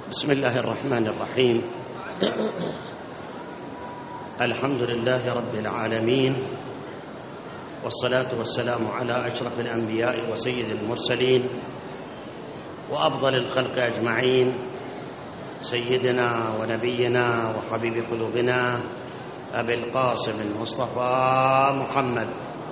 بسم الله الرحمن الرحيم. الحمد لله رب العالمين، والصلاة والسلام على أشرف الأنبياء وسيد المرسلين وأفضل الخلق أجمعين، سيدنا ونبينا وحبيب قلوبنا أبي القاسم المصطفى محمد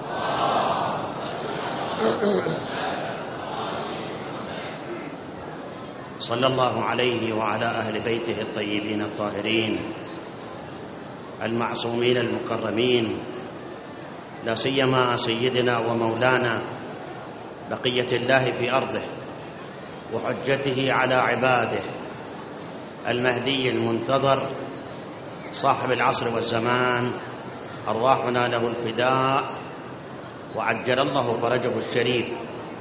صلى الله عليه وعلى أهل بيته الطيبين الطاهرين المعصومين المكرمين، لا سيما سيدنا ومولانا بقية الله في أرضه وحجته على عباده المهدي المنتظر صاحب العصر والزمان، أرواحنا له الفداء وعجل الله فرجه الشريف.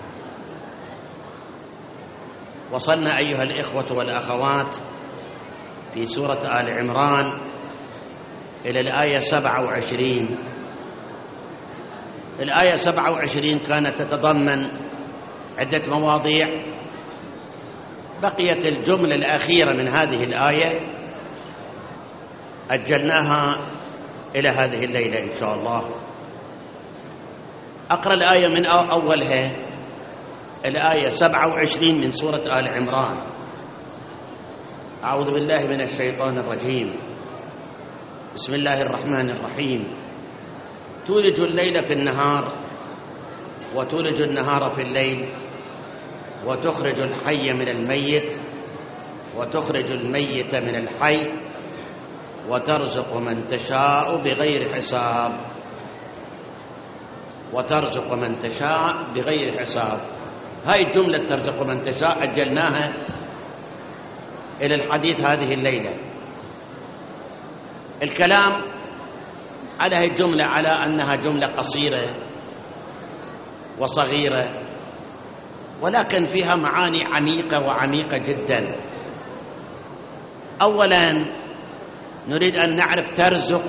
وصلنا أيها الإخوة والأخوات في سورة آل عمران إلى الآية 27. الآية 27 كانت تتضمن عدة مواضيع، بقيت الجملة الأخيرة من هذه الآية أجلناها إلى هذه الليلة إن شاء الله. أقرأ الآية من أولها، الآية 27 من سورة آل عمران. أعوذ بالله من الشيطان الرجيم. بسم الله الرحمن الرحيم. تولج الليل في النهار وتولج النهار في الليل، وتخرج الحي من الميت وتخرج الميت من الحي، وترزق من تشاء بغير حساب. وترزق من تشاء بغير حساب، هاي جملة ترزق من تشاء أجلناها إلى الحديث هذه الليلة. الكلام على هاي الجملة على أنها جملة قصيرة وصغيرة، ولكن فيها معاني عميقة وعميقة جدا. أولا نريد أن نعرف ترزق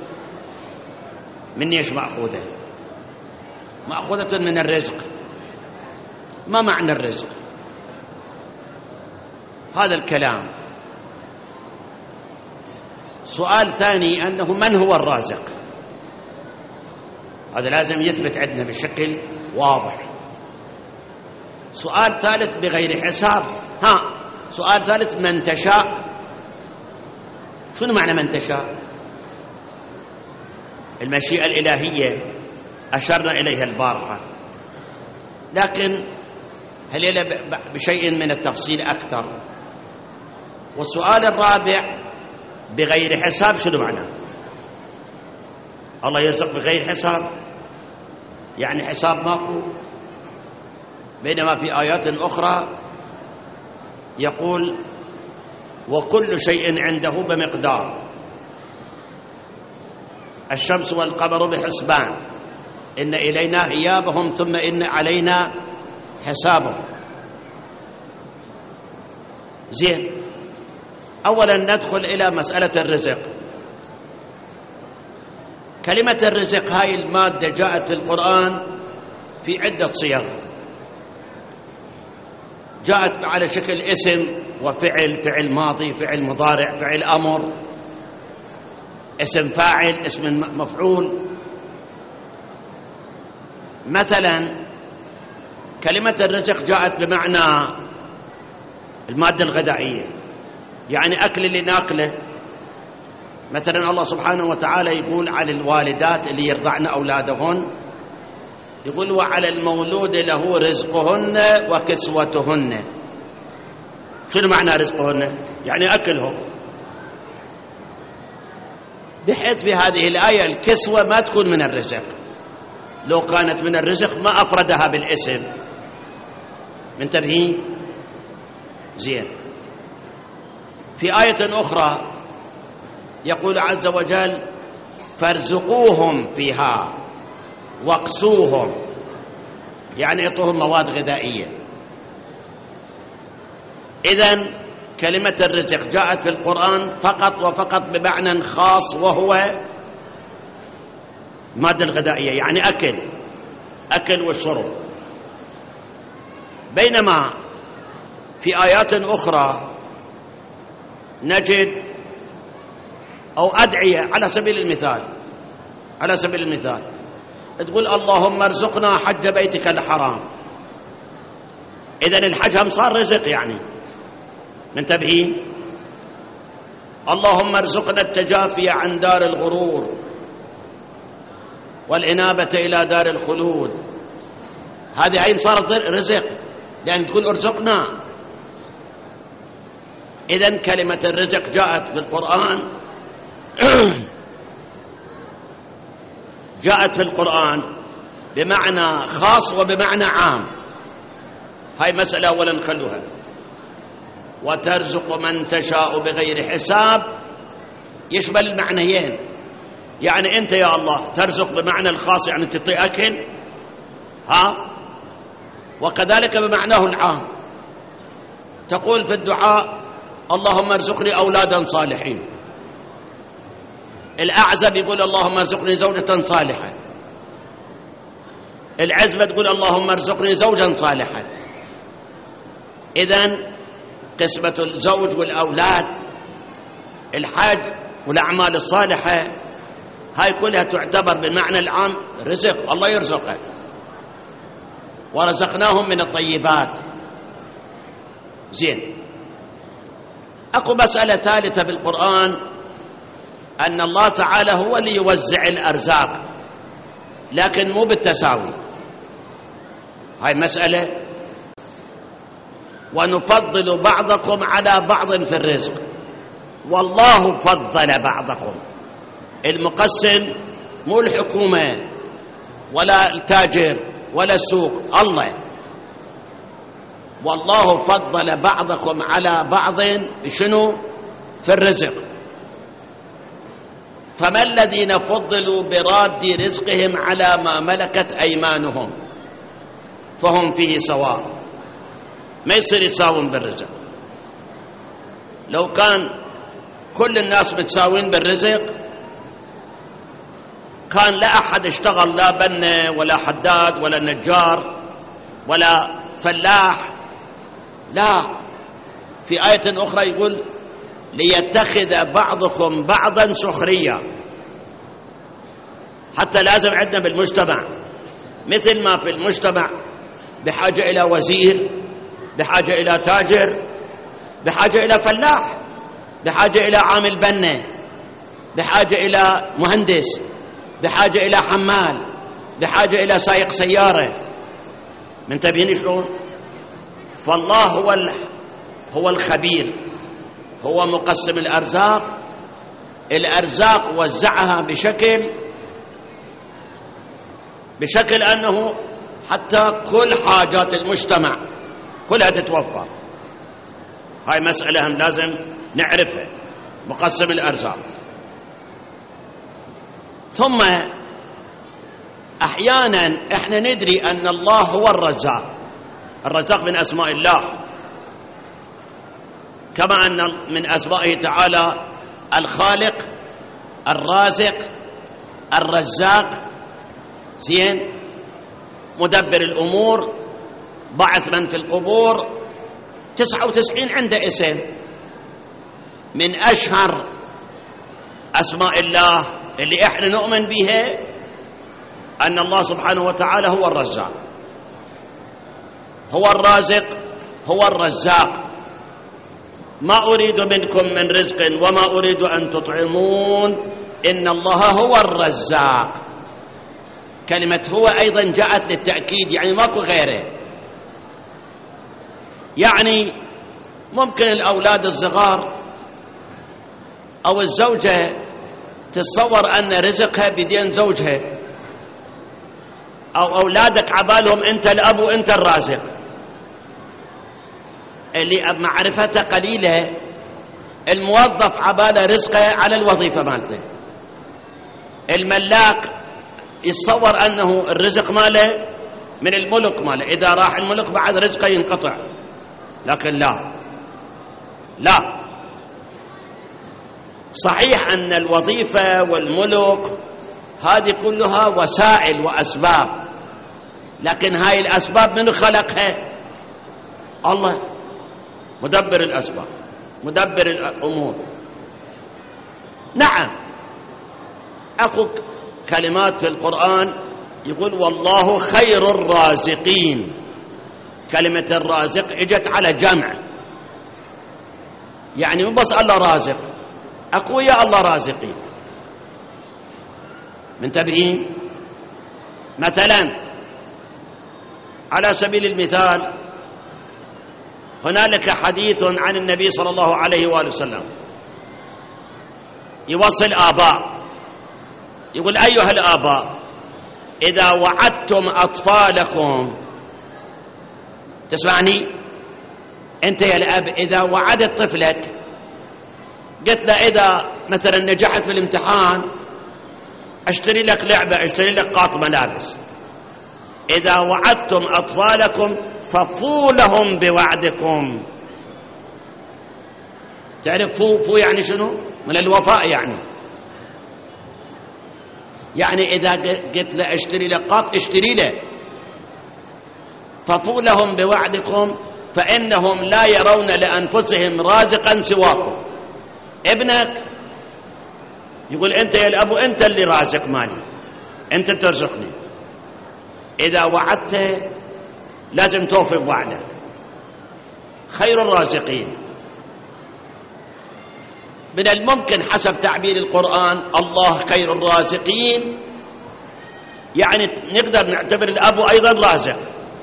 من إيش مأخوذة؟ مأخوذة من الرزق. ما معنى الرزق؟ هذا الكلام. سؤال ثاني أنه من هو الرازق؟ هذا لازم يثبت عندنا بشكل واضح. سؤال ثالث بغير حساب. سؤال ثالث من تشاء. شنو معنى من تشاء؟ المشيئة الإلهية أشرنا إليها البارحة، لكن هل إلى بشيء من التفصيل أكثر. والسؤال الرابع بغير حساب، شنو معنى؟ الله يرزق بغير حساب، يعني حساب ماكو، بينما في آيات أخرى يقول وكل شيء عنده بمقدار، الشمس والقمر بحسبان، إن إلينا إيابهم ثم إن علينا حسابهم. زين، أولا ندخل إلى مسألة الرزق. كلمة الرزق هاي المادة جاءت في القرآن في عدة صيغ. جاءت على شكل اسم وفعل، فعل ماضي، فعل مضارع، فعل أمر، اسم فاعل، اسم مفعول. مثلا كلمة الرزق جاءت بمعنى المادة الغذائية، يعني أكل اللي ناكله. مثلا الله سبحانه وتعالى يقول على الوالدات اللي يرضعن أولادهن، يقول وعلى المولود له رزقهن وكسوتهن. شنو معنى رزقهن؟ يعني أكلهم، بحيث في هذه الآية الكسوة ما تكون من الرزق. لو كانت من الرزق ما أفردها بالاسم. منتبهين؟ زين. في آية أخرى يقول عز وجل فارزقوهم فيها واقسوهم، يعني اعطوهم مواد غذائية. إذن كلمة الرزق جاءت في القرآن فقط وفقط بمعنى خاص، وهو المادة الغذائية، يعني أكل والشرب. بينما في آيات أخرى نجد أو أدعية على سبيل المثال تقول اللهم ارزقنا حج بيتك الحرام، إذن الحج هم صار رزق، يعني منتبهين؟ اللهم ارزقنا التجافي عن دار الغرور والإنابة إلى دار الخلود، هذه صارت رزق لأن تقول ارزقنا. إذن كلمة الرزق جاءت في القرآن جاءت في القرآن بمعنى خاص وبمعنى عام. هاي مسألة أولا خلوها. وترزق من تشاء بغير حساب يشمل المعنيين، يعني أنت يا الله ترزق بمعنى الخاص يعني تعطي أكل، وكذلك بمعناه العام تقول في الدعاء اللهم ارزقني أولادا صالحين. الأعزب يقول اللهم ارزقني زوجة صالحة، العزبة تقول اللهم ارزقني زوجا صالحا. إذن قسمة الزوج والأولاد، الحج والأعمال الصالحة، هاي كلها تعتبر بالمعنى العام رزق، الله يرزقك. ورزقناهم من الطيبات. زين، أكو مسألة ثالثة بالقرآن أن الله تعالى هو اللي يوزع الأرزاق لكن مو بالتساوي، هاي مسألة. ونفضل بعضكم على بعض في الرزق، والله فضل بعضكم. المقسم مو الحكومة ولا التاجر ولا السوق، الله. والله فضل بعضكم على بعض شنو؟ في الرزق. فما الذين فضلوا براد رزقهم على ما ملكت أيمانهم فهم فيه سواء، ما يصير يساوون بالرزق. لو كان كل الناس متساوين بالرزق كان لا أحد اشتغل، لا بنا ولا حداد ولا نجار ولا فلاح. لا، في آية أخرى يقول ليتخذ بعضكم بعضا سخريا. حتى لازم عندنا بالمجتمع مثل ما في المجتمع بحاجة إلى وزير، بحاجة إلى تاجر، بحاجة إلى فلاح، بحاجة إلى عامل بنا، بحاجة إلى مهندس، بحاجة إلى حمال، بحاجة إلى سائق سيارة. منتبهين شلون؟ فالله هو الخبير، هو مقسم الأرزاق وزعها بشكل أنه حتى كل حاجات المجتمع كلها تتوفر. هاي مسألة هم لازم نعرفها، مقسم الأرزاق. ثم أحيانا احنا ندري أن الله هو الرزاق من أسماء الله، كما أن من أسمائه تعالى الخالق، الرازق، الرزاق، زين، مدبر الأمور، بعث من في القبور. 99 عنده اسم. من أشهر أسماء الله اللي احنا نؤمن بها أن الله سبحانه وتعالى هو الرزاق، هو الرازق، هو الرزاق. ما أريد منكم من رزق وما أريد أن تطعمون إن الله هو الرزاق. كلمة هو أيضا جاءت للتأكيد، يعني ماكو غيره. يعني ممكن الأولاد الصغار أو الزوجة تتصور أن رزقها بدين زوجها، أو أولادك عبالهم أنت الأب وأنت الرازق. اللي معرفته قليلة، الموظف عباله رزقه على الوظيفة مالته. الملاك يتصور أنه الرزق ماله من الملك ماله، إذا راح الملك بعد رزقه ينقطع. لكن لا، صحيح أن الوظيفة والملك هذه كلها وسائل وأسباب، لكن هاي الأسباب من خلقها؟ الله، مدبر الأسباب. مدبر الأمور. نعم، أخو كلمات في القرآن يقول والله خير الرازقين. كلمة الرازق اجت على جمع، يعني مو بس الله رازق، أقوياء الله رازقين. منتبهين؟ مثلا على سبيل المثال هنالك حديث عن النبي صلى الله عليه وآله وسلم يوصل آباء، يقول أيها الآباء إذا وعدتم أطفالكم، تسمعني أنت يا الأب، إذا وعدت طفلك قلت له إذا مثلا نجحت بالامتحان أشتري لك لعبة، أشتري لك قاط ملابس، إذا وعدتم أطفالكم ففوا لهم بوعدكم. تعرف فو يعني شنو؟ من الوفاء يعني إذا قلت له اشتري لك قاط اشتري له. ففوا لهم بوعدكم فإنهم لا يرون لأنفسهم رازقا سواكم. ابنك يقول أنت يا الأب أنت اللي رازق مالي، أنت ترزقني، إذا وعدت لازم توفي بوعدك. خير الرازقين. من الممكن حسب تعبير القرآن الله خير الرازقين، يعني نقدر نعتبر الأب أيضا رازق،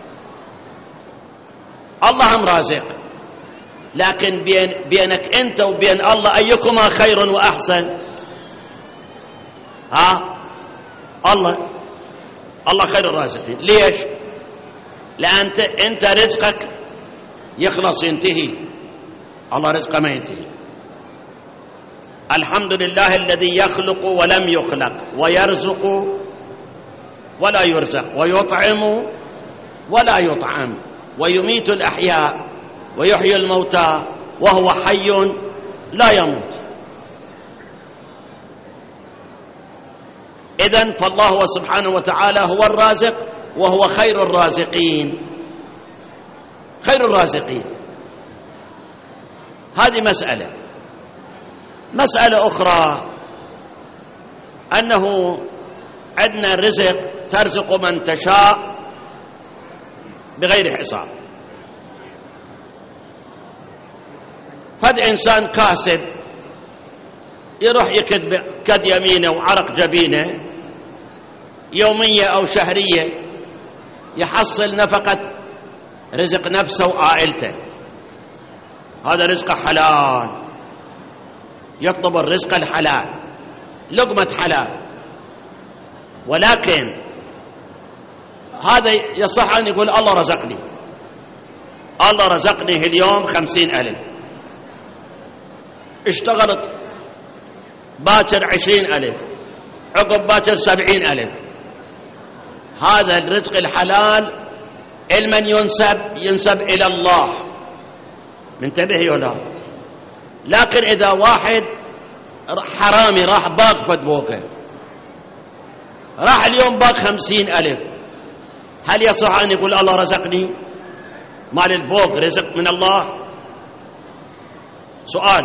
الله هم رازق، لكن بينك أنت وبين الله أيكما خير وأحسن؟ الله خير الرازقين. ليش؟ لأن أنت رزقك يخلص ينتهي، الله رزقه ما ينتهي. الحمد لله الذي يخلق ولم يخلق، ويرزق ولا يرزق، ويطعم ولا يطعم، ويميت الأحياء ويحيي الموتى وهو حي لا يموت. إذن فالله سبحانه وتعالى هو الرازق وهو خير الرازقين. خير الرازقين. هذه مسألة أخرى أنه عندنا الرزق ترزق من تشاء بغير حساب. فد إنسان كاسب يروح كد يمينه وعرق جبينه يومية أو شهرية يحصل نفقة رزق نفسه وعائلته، هذا رزق حلال، يطلب الرزق الحلال، لقمة حلال. ولكن هذا يصح أن يقول الله رزقني اليوم 50,000، اشتغلت باكر 20,000، عقب باكر 70,000. هذا الرزق الحلال المن ينسب إلى الله، منتبه ولا؟ لكن إذا واحد حرامي راح باق فدبوكه، راح اليوم باق 50,000، هل يصح أن يقول الله رزقني؟ مال البوق رزق من الله؟ سؤال.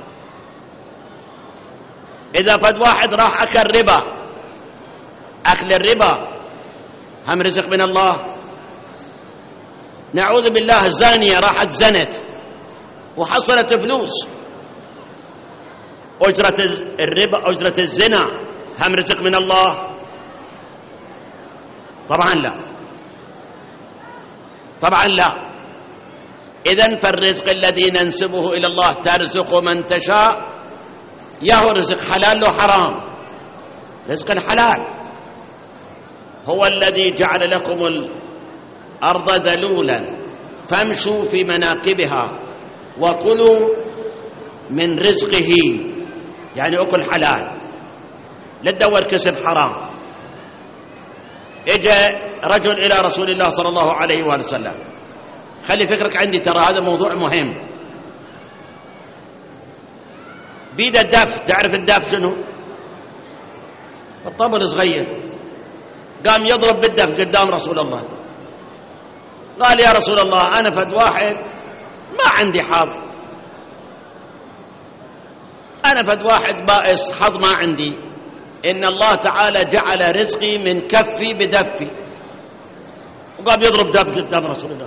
إذا فد واحد راح أكل ربا، أكل الربا هم رزق من الله؟ نعوذ بالله الزانية راحت زنت وحصلت فلوس، أجرة الربا أجرة الزنا هم رزق من الله؟ طبعا لا. إذن فالرزق الذي ننسبه إلى الله ترزق من تشاء، ياهو رزق حلال لو حرام؟ رزق الحلال. هو الذي جعل لكم الأرض ذلولا فامشوا في مناكبها وكلوا من رزقه، يعني أكل حلال، لا تدور كسب حرام. اجى رجل إلى رسول الله صلى الله عليه وآله وسلم، خلي فكرك عندي ترى هذا موضوع مهم. بيد الدف، تعرف الدف شنو؟ الطبل صغير، قام يضرب بالدف قدام رسول الله. قال يا رسول الله أنا فد واحد ما عندي حظ، أنا فد واحد بائس حظ ما عندي، إن الله تعالى جعل رزقي من كفي بدفي، وقام يضرب دب قدام رسول الله.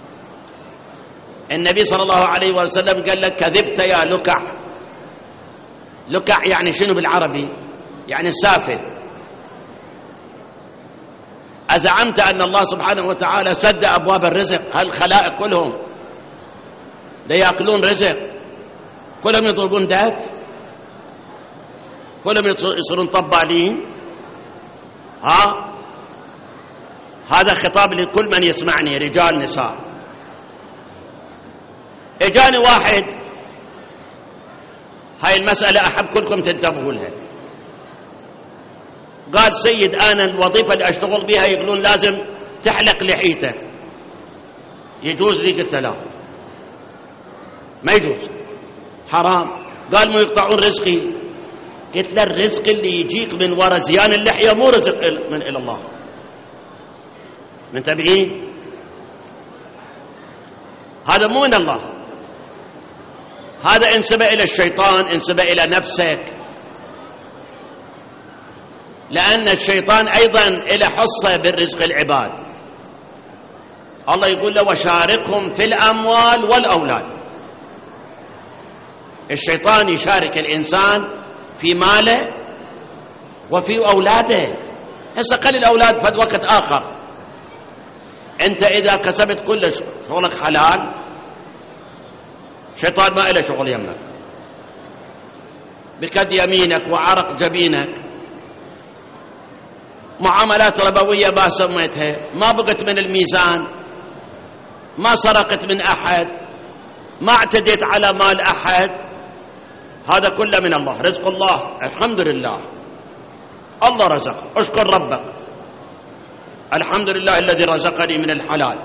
النبي صلى الله عليه وسلم قال لك كذبت يا لكع. لكع يعني شنو بالعربي؟ يعني السافل. أزعمت أن الله سبحانه وتعالى سد أبواب الرزق؟ هالخلائق كلهم دا يأكلون رزق، كلهم يضربون دك، كلهم يصيرون طبالين. هذا خطاب لكل من يسمعني، رجال نساء. اجاني واحد، هاي المسألة أحب كلكم تنتبهوا لها، قال سيد أنا الوظيفة اللي أشتغل بها يقولون لازم تحلق لحيتك، يجوز لي؟ قلت لا ما يجوز، حرام. قال مو يقطعون رزقي؟ قلت له الرزق اللي يجيك من وراء زيان اللحية مو رزق من إلى الله. منتبهين؟ هذا مو من الله، هذا انسب إلى الشيطان، انسب إلى نفسك، لأن الشيطان أيضا إلى حصة بالرزق العباد. الله يقول له وشاركهم في الأموال والأولاد. الشيطان يشارك الإنسان في ماله وفي أولاده. هسه خلي الأولاد فد وقت آخر، أنت إذا كسبت كل شغلك حلال، الشيطان ما إله شغل يمك، بكد يمينك وعرق جبينك، معاملات ربوية ما سميتها، ما بقت من الميزان، ما سرقت من أحد، ما اعتديت على مال أحد، هذا كله من الله. رزق الله، الحمد لله، الله رزق، اشكر ربك، الحمد لله الذي رزقني من الحلال.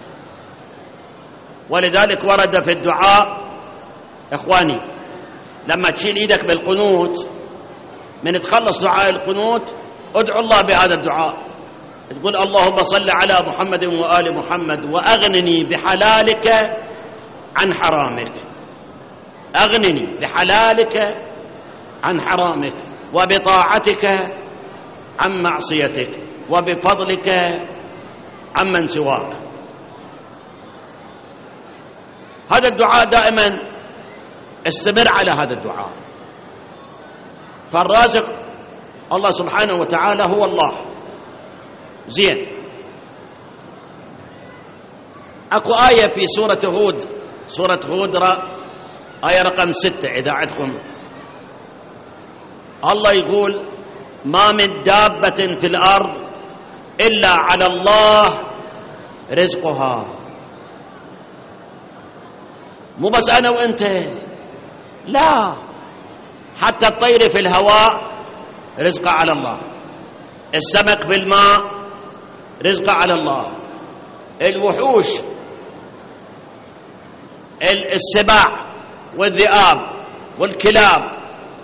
ولذلك ورد في الدعاء إخواني، لما تشيل إيدك بالقنوت، من تخلص دعاء القنوت ادعو الله بهذا الدعاء، تقول اللهم صل على محمد وآل محمد وأغنني بحلالك عن حرامك، أغنني بحلالك عن حرامك، وبطاعتك عن معصيتك، وبفضلك عمن سواك. هذا الدعاء دائما استمر على هذا الدعاء. فالرازق الله سبحانه وتعالى هو الله. زين، اكو آية في سورة هود، سورة هود آية رقم 6 إذا عندكم، الله يقول ما من دابة في الأرض إلا على الله رزقها. مو بس أنا وأنت، لا، حتى الطير في الهواء رزقه على الله، السمك في الماء رزقه على الله، الوحوش، السباع والذئاب والكلاب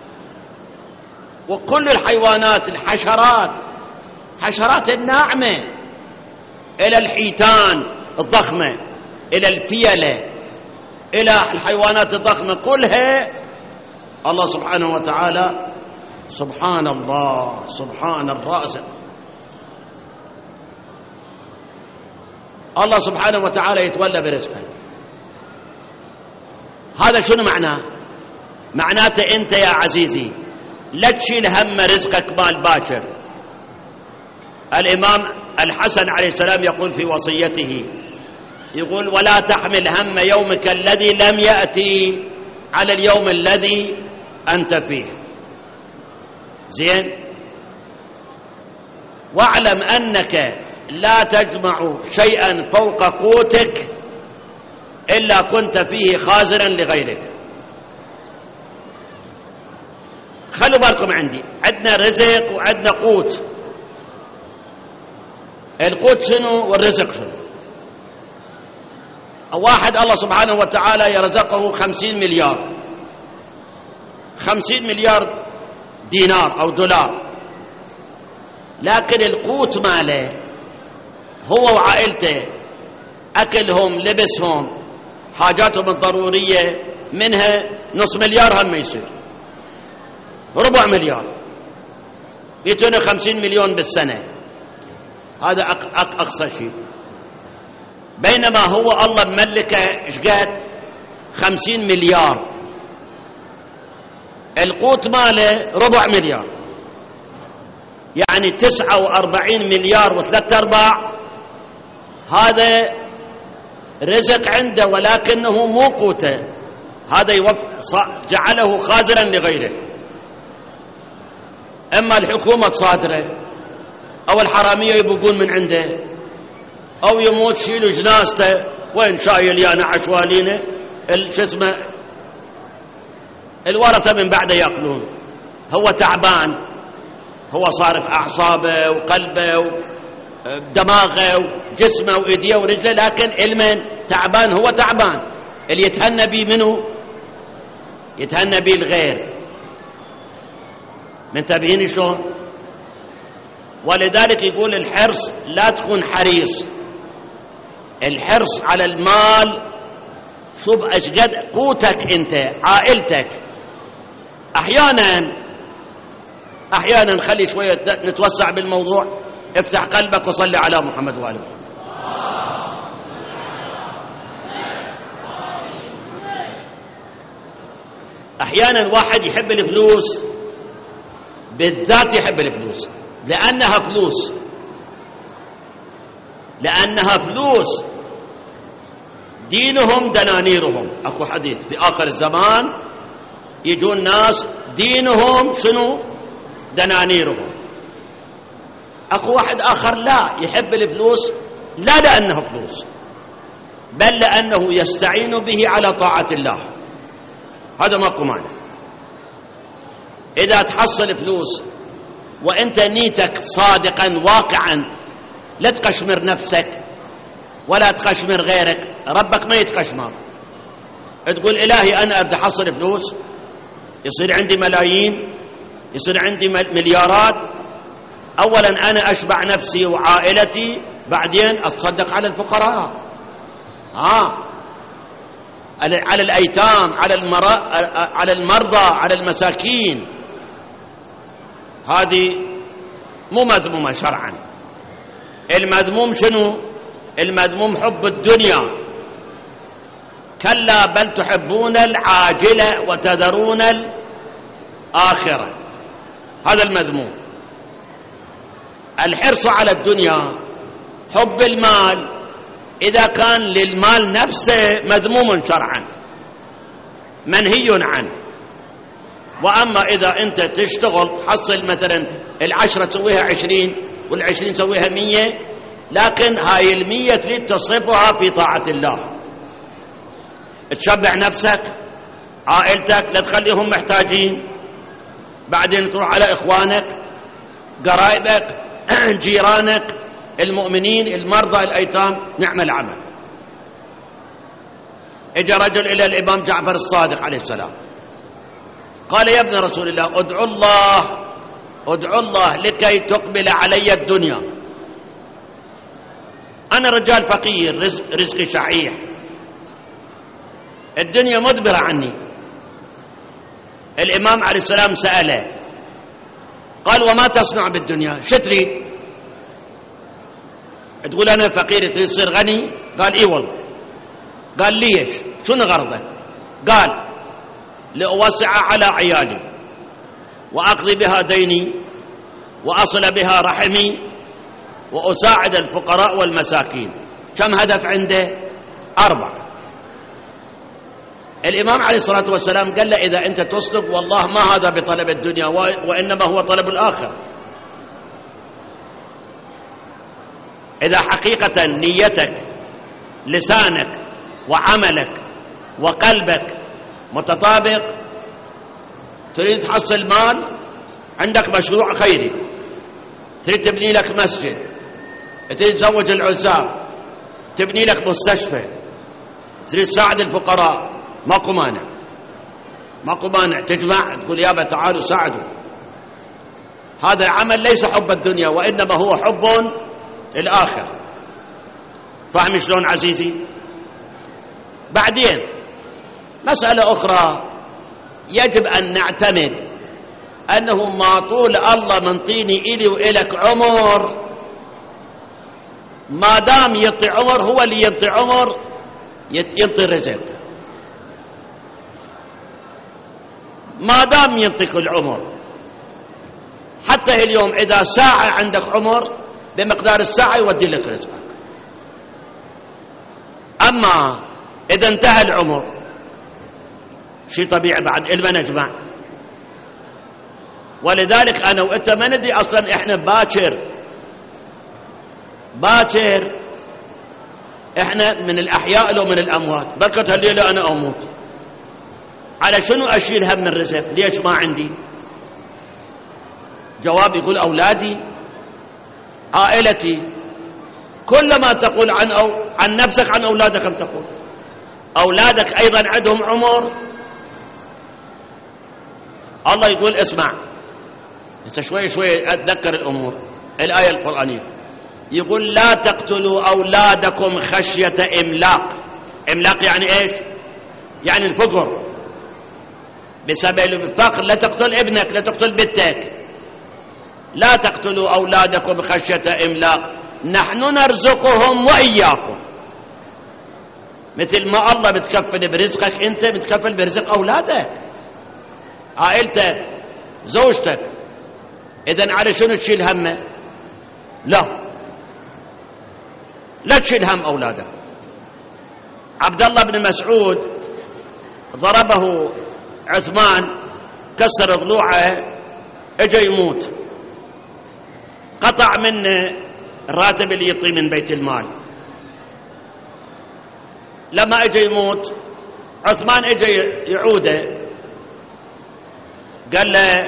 وكل الحيوانات، الحشرات، حشرات الناعمة، إلى الحيتان الضخمة، إلى الفيلة، إلى الحيوانات الضخمة كلها الله سبحانه وتعالى. سبحان الله، سبحان الرازق. الله سبحانه وتعالى يتولى برزقه. هذا شنو معناه؟ معناته أنت يا عزيزي لا تشيل هم رزقك مال باكر. الإمام الحسن عليه السلام يقول في وصيته، يقول ولا تحمل هم يومك الذي لم يأتي على اليوم الذي أنت فيه. زين، واعلم أنك لا تجمع شيئا فوق قوتك إلا كنت فيه خازنا لغيرك. خلوا بالكم، عندنا رزق وعندنا قوت. القوت شنو والرزق شنو؟ واحد الله سبحانه وتعالى يرزقه 50 مليار، 50 مليار دينار أو دولار، لكن القوت ماله هو وعائلته، أكلهم، لبسهم، حاجاتهم الضرورية، منها نص مليار هم ما يصير. ربع مليار، 250 مليون بالسنة، هذا أقصى شيء. بينما هو الله مملكه إيش قد 50 مليار، القوت ماله ربع مليار، يعني 49 مليار وثلاثة أرباع. هذا رزق عنده ولكنه مو قوته، هذا جعله خازنا لغيره. اما الحكومة تصادره، او الحرامية يبقون من عنده، او يموت شيلوا جنازته، وين شايل يانا عشوالينه شو اسمه الورثة من بعده ياكلون. هو تعبان، هو صارف اعصابه وقلبه ودماغه وجسمه وايديه ورجله، لكن المن تعبان، هو تعبان. اللي يتهنى بيه منه؟ يتهنى بيه الغير. منتبهين شلون؟ ولذلك يقول الحرص لا تكون حريص. الحرص على المال، شوف أشقد قوتك أنت، عائلتك. أحيانا خلي شوية نتوسع بالموضوع، افتح قلبك وصلي على محمد وآله. أحيانا واحد يحب الفلوس، بالذات يحب الفلوس لأنها فلوس. دينهم دنانيرهم. أكو حديث بآخر الزمان يجون ناس دينهم شنو؟ دنانيرهم. أكو واحد آخر لا يحب الفلوس، لا لأنها فلوس، بل لأنه يستعين به على طاعة الله. هذا ماكو مانع. إذا تحصل فلوس وأنت نيتك صادقا واقعا، لا تقشمر نفسك ولا تقشمر غيرك، ربك ما يتقشمر. تقول إلهي أنا أبدأ أحصل فلوس، يصير عندي ملايين، يصير عندي مليارات. أولا أنا أشبع نفسي وعائلتي، بعدين أتصدق على الفقراء، على الأيتام، على المرضى، على المساكين. هذه مو مذمومة شرعا. المذموم شنو؟ المذموم حب الدنيا. كلا بل تحبون العاجلة وتذرون الآخرة، هذا المذموم. الحرص على الدنيا، حب المال، إذا كان للمال نفسه مذموم شرعا، منهي عنه. وأما إذا أنت تشتغل تحصل مثلا 10 تسويها 20 وال20 تسويها 100، لكن هاي 100 تريد تصرفها في طاعة الله، تشبع نفسك، عائلتك، لا تخليهم محتاجين. بعدين تروح على إخوانك، قرايبك، جيرانك، المؤمنين، المرضى، الأيتام، نعم العمل. اجى رجل إلى الإمام جعفر الصادق عليه السلام، قال يا ابن رسول الله ادعو الله لكي تقبل علي الدنيا. أنا رجال فقير، رزقي شحيح، الدنيا مدبرة عني. الإمام عليه السلام سأله، قال وما تصنع بالدنيا؟ شو تريد؟ تقول أنا فقير تريد تصير غني؟ قال إي والله. قال ليش؟ شنو غرضك؟ قال لأوسع على عيالي، وأقضي بها ديني، وأصل بها رحمي، وأساعد الفقراء والمساكين. كم هدف عنده؟ 4. الإمام عليه الصلاة والسلام قال له إذا أنت تصدق والله ما هذا بطلب الدنيا، وإنما هو طلب الآخرة. إذا حقيقة نيتك، لسانك وعملك وقلبك متطابق، تريد تحصل مال، عندك مشروع خيري، تريد تبني لك مسجد، تريد تزوج العزاب، تبني لك مستشفى، تريد تساعد الفقراء، ماكو مانع تجمع تقول يابا تعالوا ساعدوا. هذا عمل ليس حب الدنيا، وإنما هو حب للآخرة. فاهم شلون عزيزي؟ بعدين مسألة أخرى، يجب أن نعتمد أنه ما طول الله منطيني إلي وإلك عمر، ما دام يعطي عمر هو اللي يعطي عمر يعطي الرزق، ما دام يعطيك العمر. حتى اليوم إذا ساعة عندك عمر بمقدار الساعة يودي لك رزقك. أما إذا انتهى العمر شيء طبيعي بعد إلما نجمع. ولذلك أنا وإنت ما ندري أصلا إحنا باكر إحنا من الأحياء لو من الأموات. بركة الليلة أنا أموت، على شنو أشيل هم الرزق؟ ليش ما عندي؟ جواب يقول أولادي، عائلتي. كلما تقول عن نفسك عن أولادك أم تقول أولادك أيضا عندهم عمر. الله يقول اسمع، شوي أتذكر الأمور. الآية القرآنية يقول لا تقتلوا أولادكم خشية إملاق. إملاق يعني إيش؟ يعني الفقر، بسبب الفقر. لا تقتل ابنك، لا تقتل بنتك. لا تقتلوا أولادكم خشية إملاق نحن نرزقهم وإياكم. مثل ما الله بتكفل برزقك أنت بتكفل برزق أولادك، عائلتك، زوجتك. إذن على شنو تشيل همه؟ لا تشيل هم أولادك. عبد الله بن مسعود ضربه عثمان، كسر ضلوعه، اجى يموت، قطع منه الراتب اللي يعطيه من بيت المال. لما اجى يموت عثمان اجى يعوده، قال له،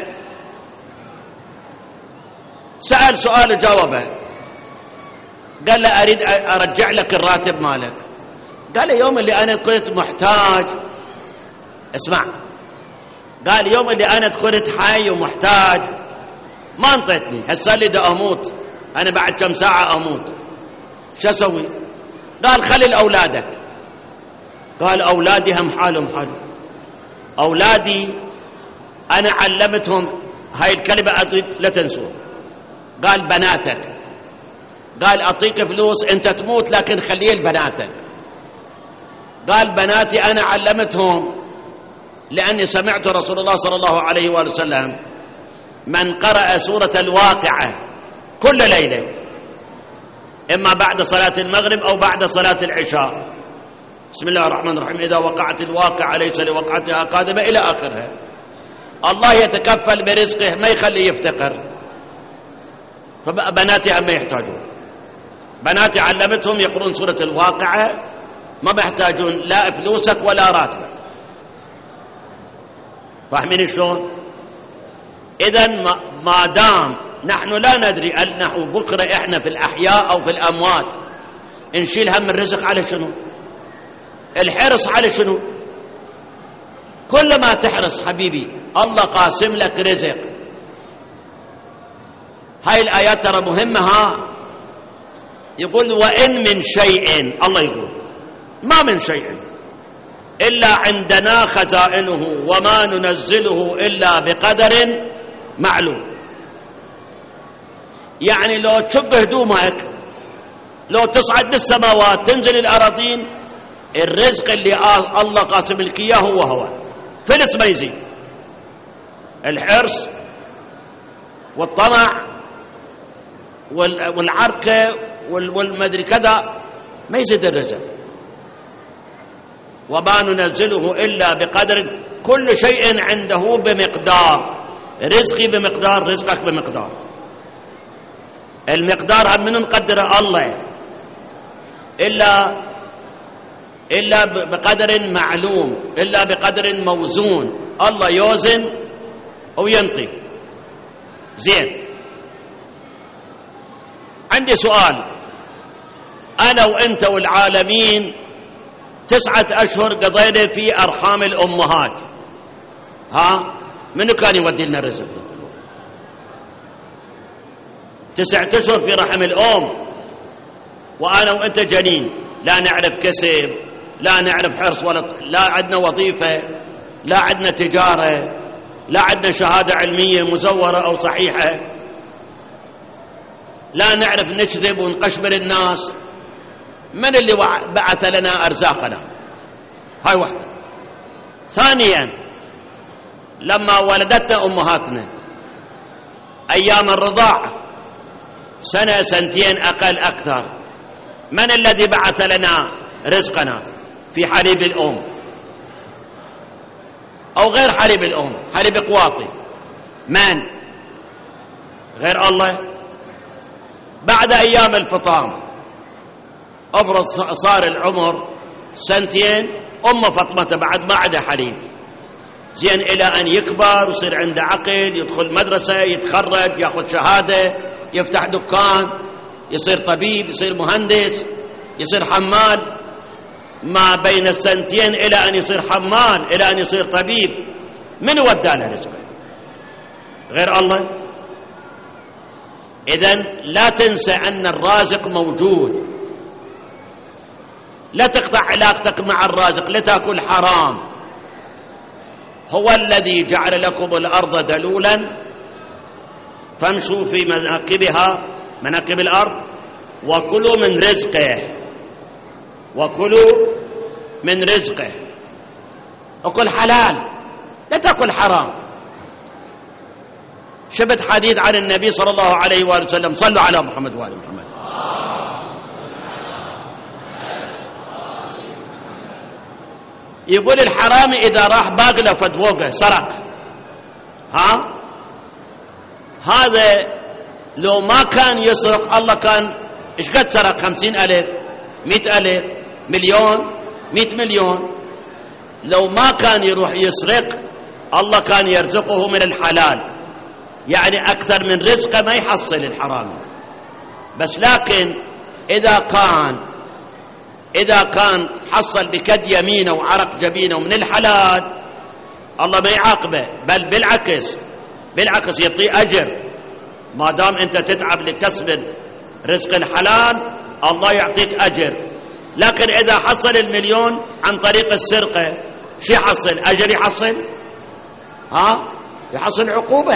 سأل سؤال وجاوبه، قال له أريد أرجع لك الراتب مالك. قال له يوم اللي أنا كنت محتاج، اسمع، قال يوم اللي أنا كنت حي ومحتاج ما انطيتني، هسه اللي دا أموت أنا بعد كم ساعة أموت، شو أسوي؟ قال خلي لأولادك. قال أولادي هم حالهم حال أولادي، أنا علمتهم هاي الكلمة لا تنسوا. قال بناتك، قال أعطيك فلوس أنت تموت لكن خليه لبناتك. قال بناتي أنا علمتهم لأني سمعت رسول الله صلى الله عليه وآله وسلم من قرأ سورة الواقعة كل ليلة، إما بعد صلاة المغرب أو بعد صلاة العشاء، بسم الله الرحمن الرحيم، إذا وقعت الواقعة ليس لوقعتها كاذبة، إلى آخرها، الله يتكفل برزقه ما يخليه يفتقر. فبناتي هم يحتاجون، بناتي علمتهم يقرون سورة الواقعة، ما بيحتاجون لا فلوسك ولا راتبك. فاهمين شلون؟ إذن ما دام نحن لا ندري أنه بكرة إحنا في الأحياء أو في الأموات، نشيل هم الرزق على شنو؟ الحرص على شنو؟ كل ما تحرص حبيبي الله قاسم لك رزق. هاي الآيات ترى مهمة. يقول وإن من شيء، الله يقول ما من شيء إلا عندنا خزائنه وما ننزله إلا بقدر معلوم. يعني لو تشق هدومك، لو تصعد للسماوات تنزل الأراضين، الرزق اللي الله قاسم لك إياه هو فلس ما يزيد. الحرص والطمع والعركة والمدري كذا ما يزيد الرزق. وما ننزله إلا بقدر، كل شيء عنده بمقدار، رزقي بمقدار، رزقك بمقدار. المقدار هم من نقدر الله إلا بقدر معلوم، إلا بقدر موزون. الله يوزن وينطي. زين، عندي سؤال. أنا وأنت والعالمين 9 أشهر قضينا في أرحام الأمهات، منو كان يودي لنا الرزق؟ 9 أشهر في رحم الأم، وأنا وأنت جنين، لا نعرف كسب، لا نعرف حرص، لا عندنا وظيفة، لا عندنا تجارة، لا عندنا شهادة علمية مزورة أو صحيحة، لا نعرف نكذب ونقشبر الناس. من اللي بعث لنا أرزاقنا؟ هاي واحدة. ثانيا، لما ولدتنا أمهاتنا أيام الرضاعة سنة سنتين أقل أكثر، من الذي بعث لنا رزقنا في حليب الأم أو غير حليب الأم، حليب قواطي؟ من غير الله؟ بعد أيام الفطام أبرز صار العمر سنتين، أم فاطمة بعد ما عندها حليب، زين إلى أن يكبر ويصير عنده عقل، يدخل مدرسة، يتخرج، يأخذ شهادة، يفتح دكان، يصير طبيب، يصير مهندس، يصير حمال. ما بين السنتين إلى أن يصير حمال إلى أن يصير طبيب، من ودانا رزقه؟ غير الله. إذن لا تنسى أن الرازق موجود، لا تقطع علاقتك مع الرازق، لا تأكل حرام. هو الذي جعل لكم الأرض ذلولا فامشوا في مناكبها، مناكب الأرض، وكلوا من رزقه، وكلوا من رزقه. أكل حلال، لا تأكل حرام. شبت حديث عن النبي صلى الله عليه وآله وسلم، صلوا على محمد وآل محمد. يقول الحرامي إذا راح باقله فدوقه سرق، هذا لو ما كان يسرق الله كان إيش قد سرق؟ 50,000، 100,000، مليون، 100 مليون. لو ما كان يروح يسرق الله كان يرزقه من الحلال، يعني أكثر من رزقه ما يحصل الحرامي. بس لكن إذا كان حصل بكد يمينه وعرق جبينه من الحلال، الله ما يعاقبه، بل بالعكس يعطيه أجر. ما دام أنت تتعب لكسب رزق الحلال الله يعطيك أجر. لكن إذا حصل المليون عن طريق السرقة شو يحصل؟ أجر يحصل؟ يحصل عقوبة.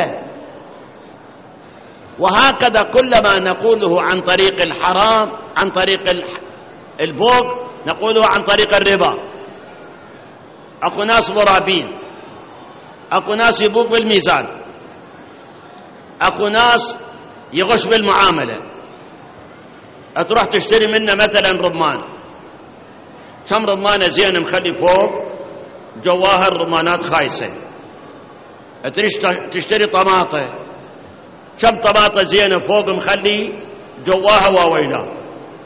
وهكذا كلما نقوله عن طريق الحرام، عن طريق الفوق، نقوله عن طريق الربا. أكو ناس مرابين، أكو ناس يبوق بالميزان، أكو ناس يغش بالمعاملة. تروح تشتري منه مثلا رمان، كم رمانة زين مخلي فوق، جواها الرمانات خايسة. تشتري طماطة، كم طماطة زينة فوق مخلي جواها واويلا.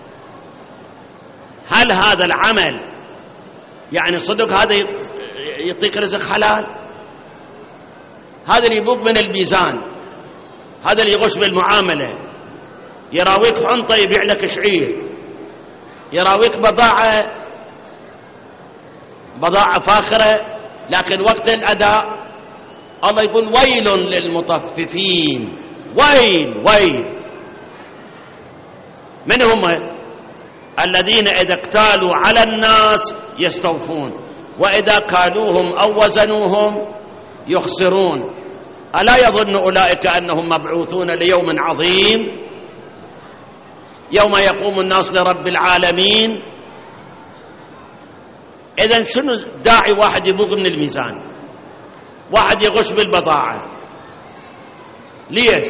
هل هذا العمل يعني صدق هذا يعطيك رزق حلال؟ هذا اللي يبوق من الميزان، هذا اللي يغش بالمعاملة، يراويك حنطة يبيع لك شعير، يراويك بضاعة فاخرة، لكن وقت الأداء الله يقول ويل للمطففين. ويل. من هم؟ الذين إذا اكتالوا على الناس يستوفون، وإذا كالوهم أو وزنوهم يخسرون. ألا يظن أولئك أنهم مبعوثون ليوم عظيم يوم يقوم الناس لرب العالمين. إذن شنو داعي واحد يبوغ من الميزان، واحد يغش بالبضاعة؟ ليش؟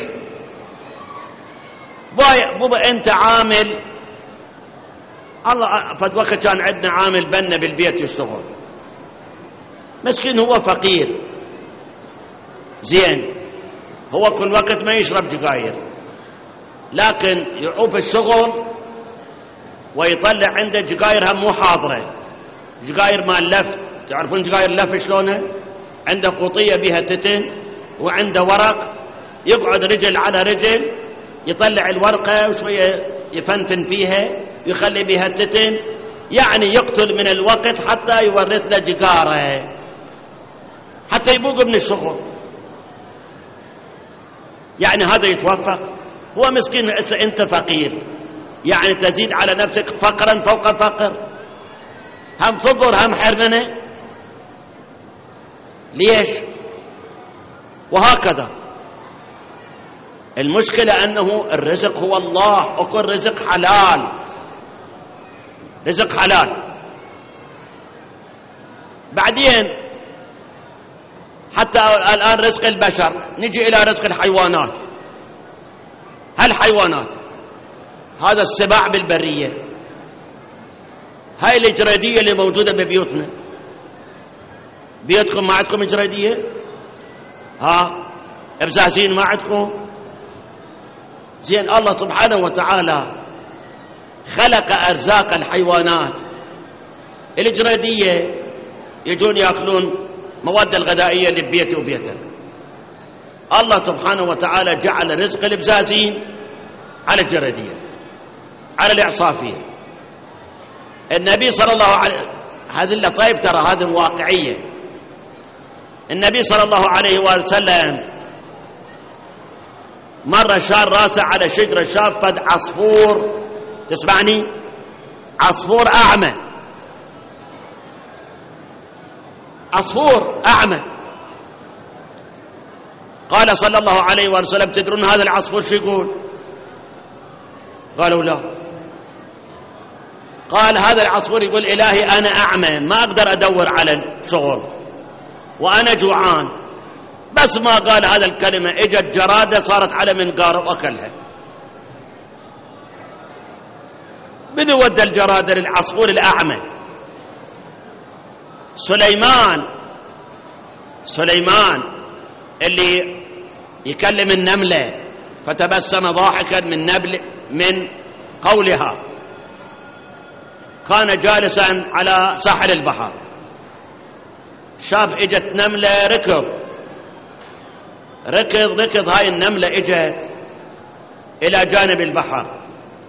بابا أنت عامل، الله فد وقت كان عندنا عامل بنا بالبيت يشتغل، مسكين هو فقير، زين هو كل وقت ما يشرب جقاير، لكن يعوف الشغل ويطلع عنده جقاير هم مو حاضرة، جقاير مال لفت. تعرفون جقاير لفت شلونه؟ عنده قوطية بها تتن وعنده ورق، يقعد رجل على رجل يطلع الورقة وشوية يفنفن فيها يخلي بها التتن، يعني يقتل من الوقت حتى يورث له جقاره حتى يبوق من الشغل. يعني هذا يتوفق؟ هو مسكين. أنت فقير يعني تزيد على نفسك فقرا فوق فقر، هم فقر هم حرمنة. ليش؟ وهكذا. المشكلة أنه الرزق هو الله، وكل رزق حلال، رزق حلال. بعدين حتى الآن رزق البشر، نجي إلى رزق الحيوانات. هالحيوانات هذا السباع بالبرية، هاي الإجرادية اللي موجودة ببيوتنا. بيوتكم ما عندكم إجرادية؟ إبزازين ما عندكم؟ زين، الله سبحانه وتعالى خلق أرزاق الحيوانات الإجرادية، يجون يأكلون مواد الغذائية اللي ببيتي وبيتك. الله سبحانه وتعالى جعل رزق الإبزازين على الجرادية، على الإعصافية. النبي صلى الله عليه، هذه اللي طيب ترى هذه واقعية. النبي صلى الله عليه وسلم مرة شار راسه على شجرة، شافت عصفور، تسمعني؟ عصفور أعمى، عصفور أعمى. قال صلى الله عليه وسلم: تدرون هذا العصفور شو يقول؟ قالوا لا. قال: هذا العصفور يقول: إلهي أنا أعمى، ما أقدر أدور على الشغل، وأنا جوعان. بس ما قال هذا الكلمة اجت جرادة صارت على منقاره وأكلها. من ودى الجرادة للعصفور الأعمى؟ سليمان اللي يكلم النملة فتبسم ضاحكا من قولها. كان جالسا على ساحل البحر، شاف اجت نملة، ركض هاي النملة اجت الى جانب البحر،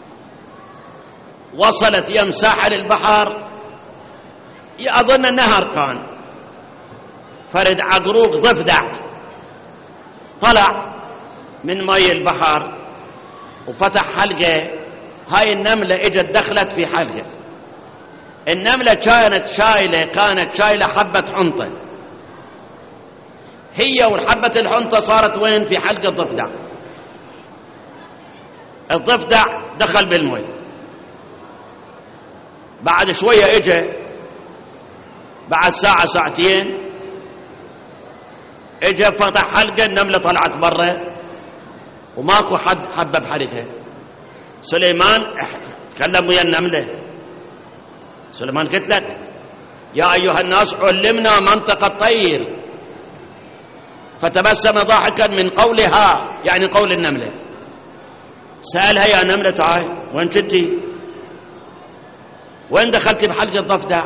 وصلت يم ساحل البحر، اظن النهر كان، فرد عقروق ضفدع طلع من ماء البحر وفتح حلقة. هاي النملة اجت دخلت في حلقة. النملة كانت شايلة حبة حنطة، هي والحبة الحنطة صارت وين؟ في حلقة الضفدع. الضفدع دخل بالماء. بعد شوية اجى، بعد ساعة ساعتين اجى فتح حلقة، النملة طلعت برا وماكو حد حبة بحلقها. سليمان تكلم ويا النملة. سليمان قلت لك: يا أيها الناس علمنا منطق الطير. فتبسم ضاحكا من قولها، يعني قول النملة. سألها: يا نملة تعال، وين كنتي؟ وين دخلتي بحلقة الضفدع؟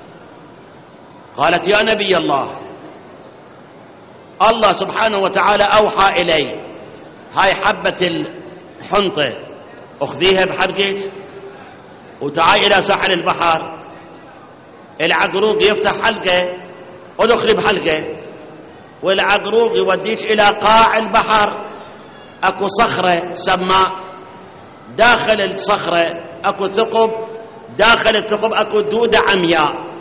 قالت: يا نبي الله سبحانه وتعالى أوحى إلي هاي حبة الحنطة أخذيها بحلقك وتعالي إلى ساحل البحر، العقروق يفتح حلقة ودخلي بحلقة، والعقروق يوديك إلى قاع البحر. أكو صخرة سماء، داخل الصخرة أكو ثقب، داخل الثقب أكو دودة عمياء.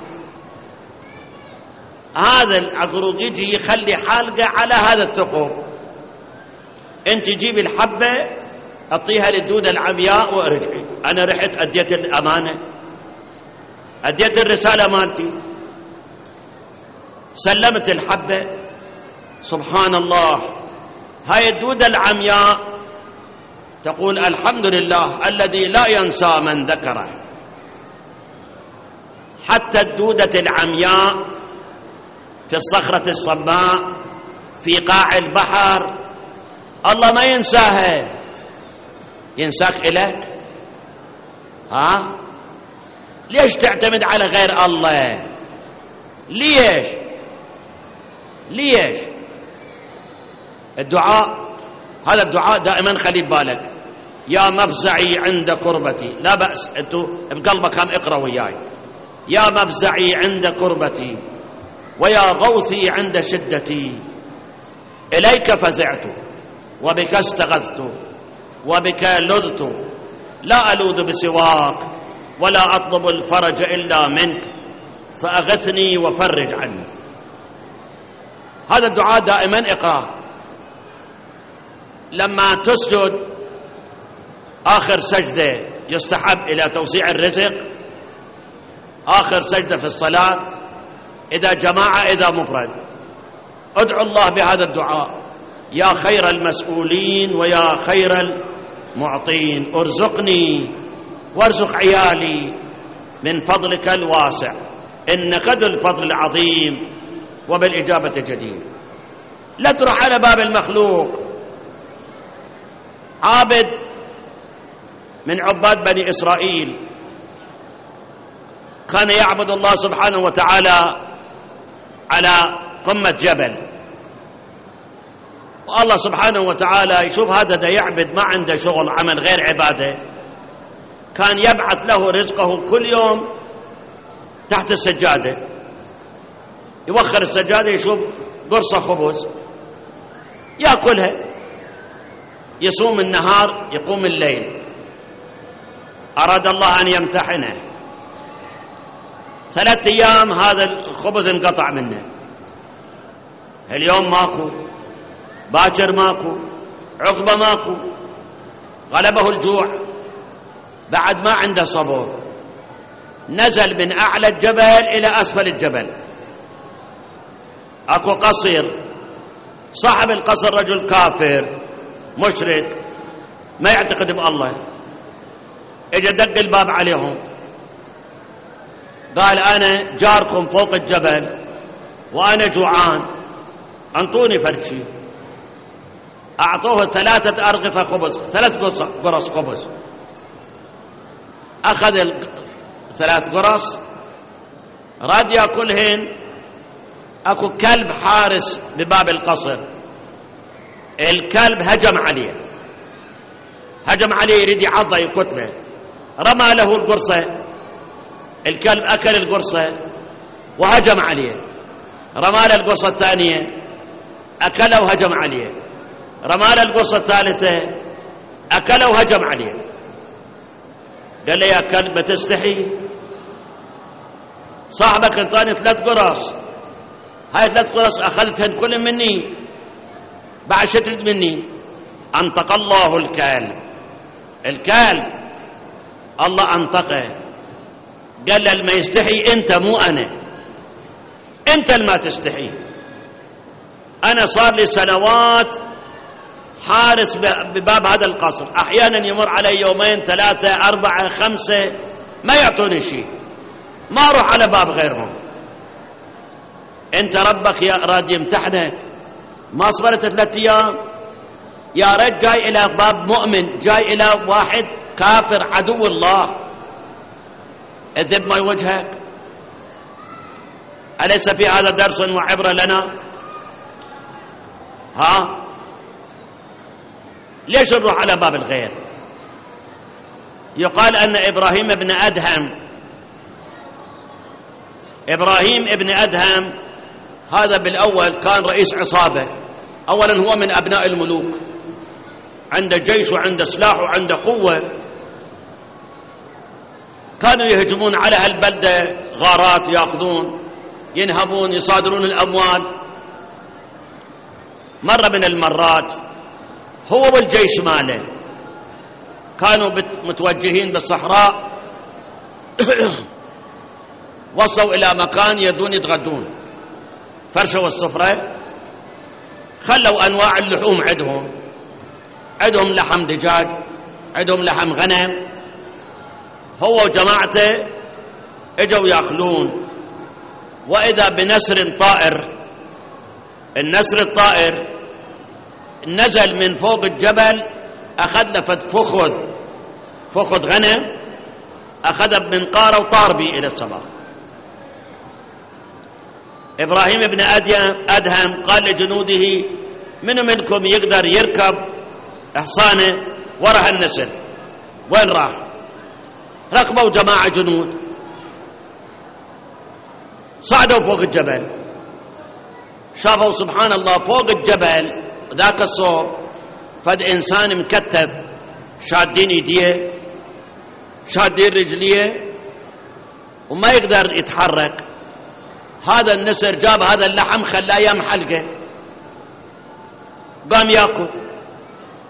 هذا العقروق يجي يخلي حلقة على هذا الثقب، انت جيبي الحبة اعطيها للدودة العمياء وارجعي. انا رحت اديت الامانة، اديت الرسالة مالتي، سلمت الحبة. سبحان الله، هاي الدودة العمياء تقول: الحمد لله الذي لا ينسى من ذكره. حتى الدودة العمياء في الصخرة الصماء في قاع البحر الله ما ينساها، ينساك إليك. ليش تعتمد على غير الله؟ ليش الدعاء، هذا الدعاء دائما خلي بالك: يا مفزعي عند كربتي. لا بأس، انتو بقلبك هم اقرأ وياي: يا مفزعي عند كربتي ويا غوثي عند شدتي، إليك فزعت وبك استغثت وبك لذت، لا ألوذ بسواك ولا أطلب الفرج إلا منك، فأغثني وفرج عني. هذا الدعاء دائما اقرأ. لما تسجد آخر سجدة يستحب إلى توسيع الرزق، آخر سجدة في الصلاة، إذا جماعة إذا مفرد، ادعو الله بهذا الدعاء: يا خير المسؤولين ويا خير المعطين، ارزقني وارزق عيالي من فضلك الواسع، إنك ذو الفضل العظيم وبالإجابة جدير. لا تروح على باب المخلوق. عابد من عباد بني إسرائيل كان يعبد الله سبحانه وتعالى على قمة جبل، والله سبحانه وتعالى يشوف هذا دا يعبد ما عنده شغل عمل غير عبادة، كان يبعث له رزقه كل يوم تحت السجادة، يوخر السجادة يشوف قرصة خبز يأكلها، يصوم النهار يقوم الليل. أراد الله أن يمتحنه، 3 أيام هذا الخبز انقطع منه، اليوم ماكو، باكر ماكو، عقبة ماكو، غلبه الجوع، بعد ما عنده صبر، نزل من أعلى الجبل إلى أسفل الجبل. أكو قصير، صاحب القصر رجل كافر مشرك ما يعتقد بالله، اجى دق الباب عليهم، قال: أنا جاركم فوق الجبل وأنا جوعان، أنطوني فرشي. أعطوه 3 أرغفة خبز، 3 قرص خبز، أخذ 3 قرص راد يأكلهن. أكو كلب حارس بباب القصر، الكلب هجم عليه يريد يعضه يقتله، رمى له القرصة، الكلب أكل القرصة وهجم عليه، رمى له القرصة الثانية أكله وهجم عليه، رمى له القرصة الثالثة أكله وهجم عليه. قال له: يا كلب ما تستحي؟ صاحبك انطاني 3 قرص، هاي 3 قرص أخذتهن كل مني، بعد شو تريد مني؟ أنطق الله الكلب الله أنطقه، قال له: ما يستحي أنت مو أنا، أنت اللي ما تستحي. أنا صار لي سنوات حارس بباب هذا القصر، أحيانا يمر علي 2 3 4 5 ما يعطوني شيء، ما أروح على باب غيرهم. أنت ربك يا راد يمتحنك، ما صبرت 3 أيام، يا رجل جاي إلى باب مؤمن، جاي إلى واحد كافر عدو الله، اذب ما وجهك. أليس في هذا درس وعبرة لنا؟ ليش نروح على باب الغير؟ يقال أن إبراهيم ابن أدهم هذا بالأول كان رئيس عصابة، أولا هو من أبناء الملوك، عنده جيش وعنده سلاح وعنده قوة، كانوا يهجمون على هالبلدة، غارات يأخذون، ينهبون، يصادرون الأموال. مرة من المرات هو والجيش ماله كانوا متوجهين بالصحراء وصلوا إلى مكان يدون يتغدون، فرشوا السفرة، خلوا أنواع اللحوم عندهم لحم دجاج، عندهم لحم غنم، هو وجماعته اجوا ياكلون، وإذا بنسر طائر، النسر الطائر نزل من فوق الجبل، أخذ لفت فخذ غنم، أخذ بمنقاره وطار به إلى السماء. إبراهيم بن أدهم قال لجنوده: من منكم يقدر يركب حصانه وراء النسر؟ وين راح؟ ركبوا جماعة جنود، صعدوا فوق الجبل، شافوا سبحان الله فوق الجبل ذاك الصوب فد إنسان مكتف، شادين يديه شادين رجليه وما يقدر يتحرك. هذا النسر جاب هذا اللحم خلاه يم حلقه، قام ياكل،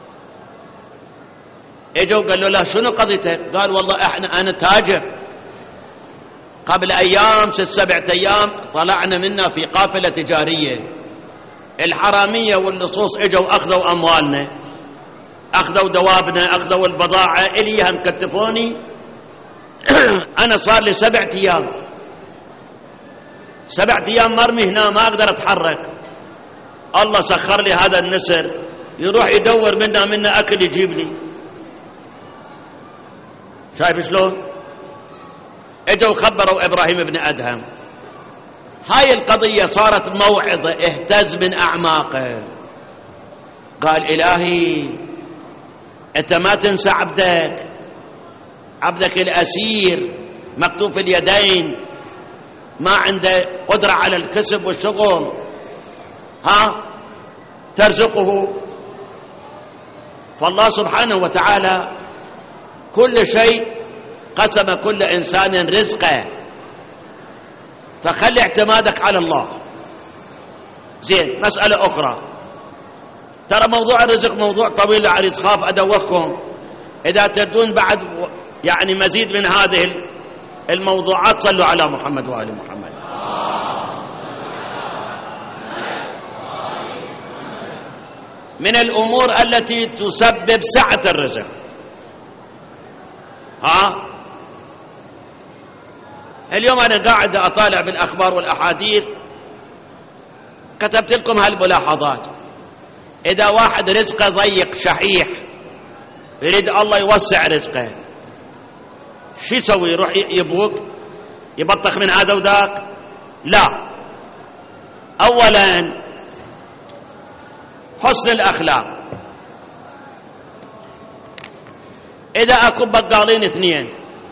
اجوا قالوا له شنو قضيتك؟ قال والله انا تاجر، قبل ايام 6-7 ايام طلعنا منا في قافله تجاريه، الحراميه واللصوص اجوا اخذوا اموالنا، اخذوا دوابنا، اخذوا البضاعه اليها مكتفوني. انا صار لي 7 ايام 7 ايام مرمي هنا، ما اقدر اتحرك. الله سخر لي هذا النسر يروح يدور منا اكل يجيب لي. شايف شلون؟ اجوا خبروا ابراهيم بن ادهم. هاي القضيه صارت موعظه، اهتز من اعماقه. قال الهي انت ما تنسى عبدك الاسير مكتوف اليدين، ما عنده قدره على الكسب والشغل، ترزقه. فالله سبحانه وتعالى كل شيء قسم كل إنسان رزقه، فخلي اعتمادك على الله. زين، مسألة أخرى، ترى موضوع الرزق موضوع طويل عريض، خاف أدوخكم. إذا تردون بعد يعني مزيد من هذه الموضوعات صلوا على محمد وآل محمد. من الأمور التي تسبب سعة الرزق، اليوم أنا قاعد أطالع بالأخبار والأحاديث، كتبت لكم هالملاحظات. إذا واحد رزقه ضيق شحيح يريد الله يوسع رزقه، شو يسوي؟ يروح يبوق يبطخ من هذا وذاك؟ لا. أولا حسن الأخلاق. إذا أكو بقالين 2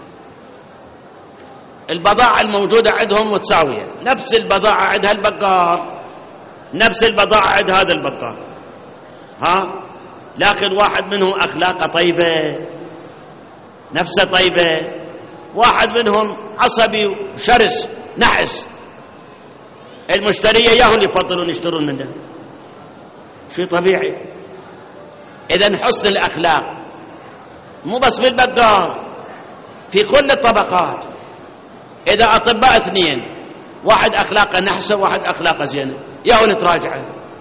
البضاعة الموجودة عندهم متساوية، نفس البضاعة عند هالبقال، نفس البضاعة عند هذا البقال، لكن واحد منهم أخلاقه طيبة، نفسه طيبة، واحد منهم عصبي وشرس نحس، المشترية ياهو اللي يفضلون يشترون منه، شيء طبيعي. إذن حسن الأخلاق مو بس بالبقال، في كل الطبقات. إذا أطباء 2 واحد أخلاقه نحسه وواحد أخلاقه زينة، ياهو نتراجعه.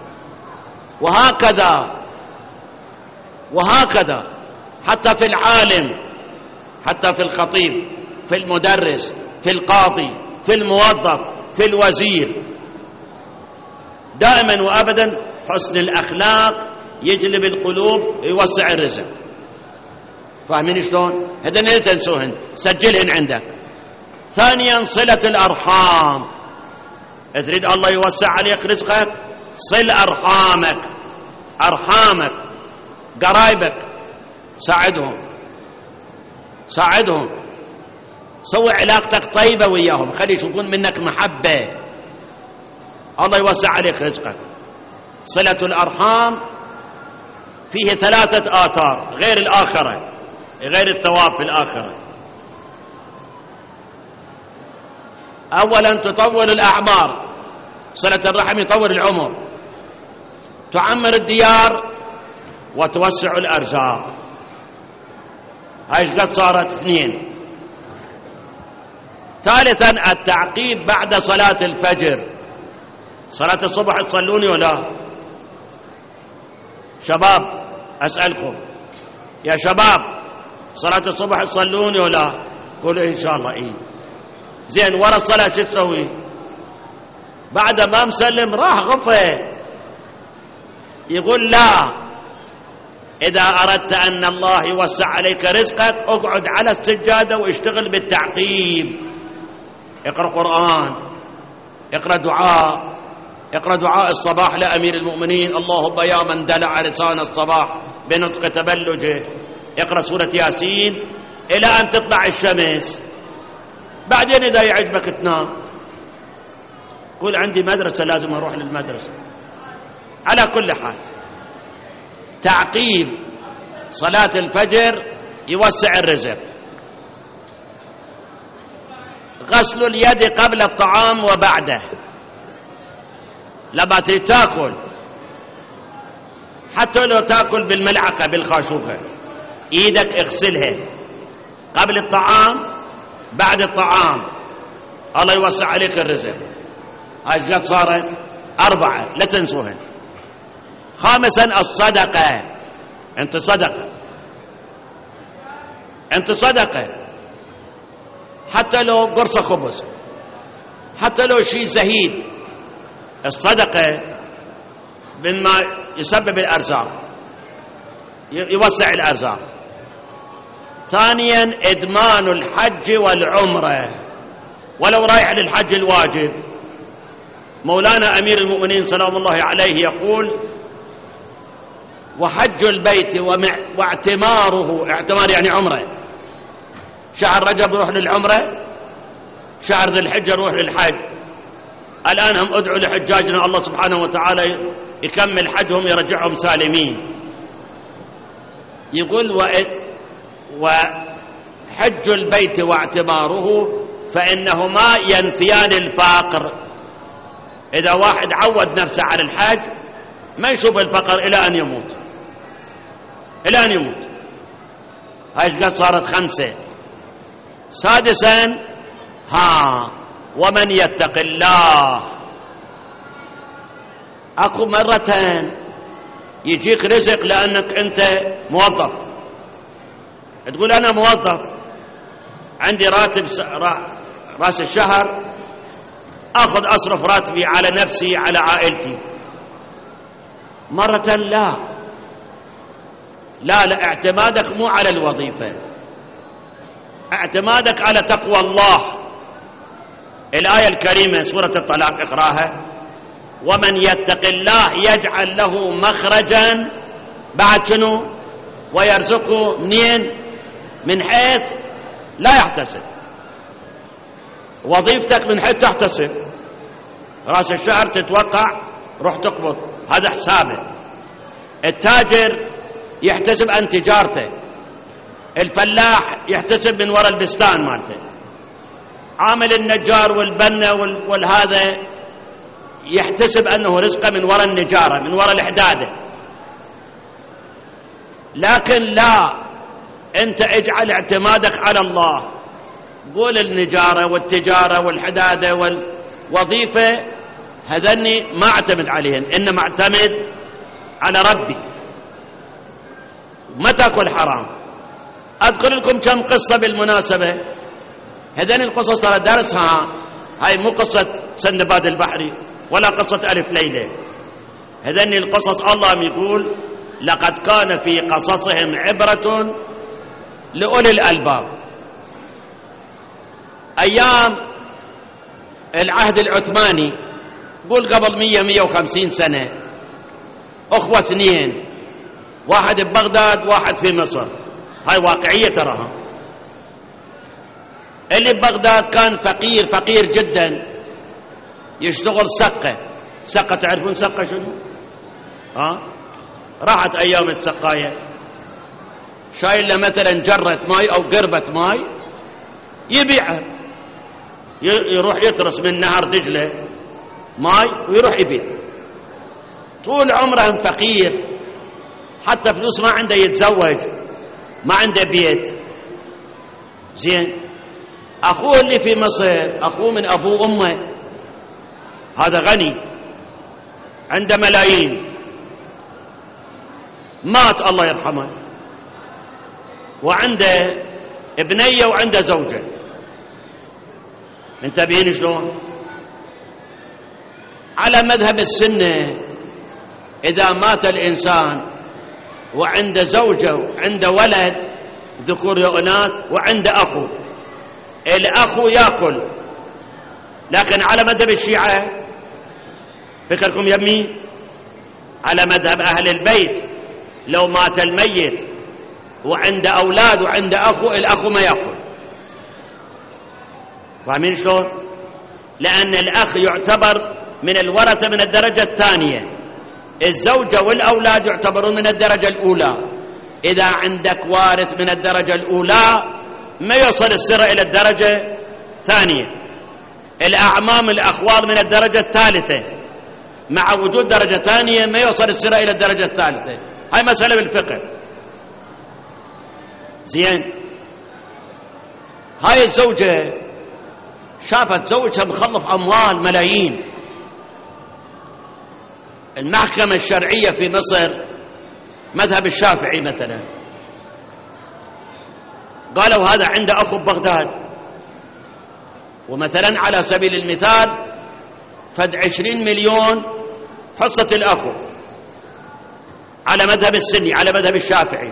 وهكذا حتى في العالم، حتى في الخطيب، في المدرس، في القاضي، في الموظف، في الوزير، دائما وأبدا حسن الأخلاق يجلب القلوب، يوسع الرزق. فاهمين شلون؟ هذا لا تنسوهن، سجلهن عندك. ثانيا صلة الأرحام. تريد الله يوسع عليك رزقك، صل أرحامك، قرايبك، ساعدهم، سوي علاقتك طيبة وياهم، خلي يشوفون منك محبة، الله يوسع عليك رزقك. صلة الأرحام فيه 3 آثار غير الآخرة، غير الثواب في الآخرة. أولا تطول الأعمار، صلة الرحم يطول العمر، تعمر الديار وتوسع الأرزاق. هاي قد صارت 2. ثالثا التعقيب بعد صلاة الفجر. صلاة الصبح تصلوني ولا؟ شباب أسألكم يا شباب، صلاة الصبح تصلوني ولا؟ قولوا إن شاء الله إيه. زين، ورا الصلاة شو تسوي؟ بعد ما مسلم راح غفة، يقول لا، إذا أردت أن الله يوسع عليك رزقك اقعد على السجادة واشتغل بالتعقيب، اقرأ قرآن، اقرأ دعاء الصباح لأمير المؤمنين، اللهم يا من دلع لسان الصباح بنطق تبلجه، اقرأ سورة ياسين إلى أن تطلع الشمس. بعدين إذا يعجبك تنام، قول عندي مدرسة لازم أروح للمدرسة. على كل حال تعقيب صلاة الفجر يوسع الرزق. غسل اليد قبل الطعام وبعده، لما تاكل، حتى لو تاكل بالملعقة بالخاشوقة، إيدك اغسلها قبل الطعام بعد الطعام، الله يوسع عليك الرزق. هاي قد صارت 4، لا تنسوها. خامسا الصدقة. أنت صدقة حتى لو قرصة خبز، حتى لو شيء زهيد. الصدقة مما يسبب الأرزاق، يوسع الأرزاق. ثانيا إدمان الحج والعمرة، ولو رايح للحج الواجب. مولانا أمير المؤمنين سلام الله عليه يقول: وحج البيت واعتماره، اعتمار يعني عمره، شهر رجب يروح للعمرة، شهر ذي الحجة يروح للحج. الآن هم أدعو لحجاجنا الله سبحانه وتعالى يكمل حجهم يرجعهم سالمين. يقول: وحج البيت واعتماره فإنهما ينفيان الفقر. إذا واحد عود نفسه على الحج ما يشوف الفقر إلى أن يموت، إلى أن يموت. هاي قد صارت 5. سادسا ومن يتق الله. أكو مرتين يجيك رزق لأنك أنت موظف، تقول أنا موظف عندي راتب راس الشهر، أخذ أصرف راتبي على نفسي على عائلتي. مرة لا اعتمادك مو على الوظيفة، اعتمادك على تقوى الله. الآية الكريمة سورة الطلاق اقراها: ومن يتق الله يجعل له مخرجا، بعد شنو؟ ويرزقه منين؟ من حيث لا يحتسب. وظيفتك من حيث تحتسب، راس الشهر تتوقع روح تقبض، هذا حسابه. التاجر يحتسب عن تجارته، الفلاح يحتسب من وراء البستان مالته، عامل النجار والبنا والهذا يحتسب أنه رزقه من وراء النجارة، من وراء الحدادة. لكن لا، أنت اجعل اعتمادك على الله. قول النجارة والتجارة والحدادة والوظيفة هذني ما اعتمد عليهن، إنما اعتمد على ربي. ما تأكل حرام. أذكر لكم كم قصة بالمناسبة. هذين القصص ترى درسها، هاي مو قصة سندباد البحري ولا قصة ألف ليلة. هذين القصص الله يقول: لقد كان في قصصهم عبرة لأولي الألباب. أيام العهد العثماني، قول قبل 100-150 سنة، أخوة 2، واحد ببغداد واحد في مصر. هاي واقعية تراها. اللي ببغداد كان فقير جدا، يشتغل سقة. تعرفون سقة شنو؟ راحت أيام السقاية، شايل له مثلا جرة ماي أو قربة ماي يبيعها، يروح يترس من نهر دجلة ماي ويروح يبيع. طول عمرهم فقير، حتى فلوس ما عنده يتزوج، ما عنده بيت. زين، أخوه اللي في مصر، أخوه من أبوه أمه، هذا غني عنده ملايين، مات الله يرحمه، وعنده ابنية وعنده زوجة. انتبهين شلون؟ على مذهب السنة إذا مات الإنسان وعنده زوجة وعنده ولد ذكور وإناث وعنده أخو، الأخو يأكل. لكن على مذهب الشيعة، فكركم يمي، على مذهب أهل البيت، لو مات الميت وعنده أولاد وعنده أخو، الأخو ما يأكل. فاهمين شلون؟ لأن الأخ يعتبر من الورثة من الدرجة الثانية، الزوجة والأولاد يعتبرون من الدرجة الأولى. إذا عندك وارث من الدرجة الأولى ما يوصل السر إلى الدرجة الثانية. الأعمام الأخوال من الدرجة الثالثة، مع وجود درجة ثانية ما يوصل السر إلى الدرجة الثالثة. هاي مسألة بالفقه. زين. هاي الزوجة شافت زوجها مخلف أموال ملايين. المحكمة الشرعية في مصر مذهب الشافعي مثلا قالوا هذا عنده أخو ببغداد، ومثلا على سبيل المثال فد 20 مليون حصة الأخو على مذهب السني على مذهب الشافعي.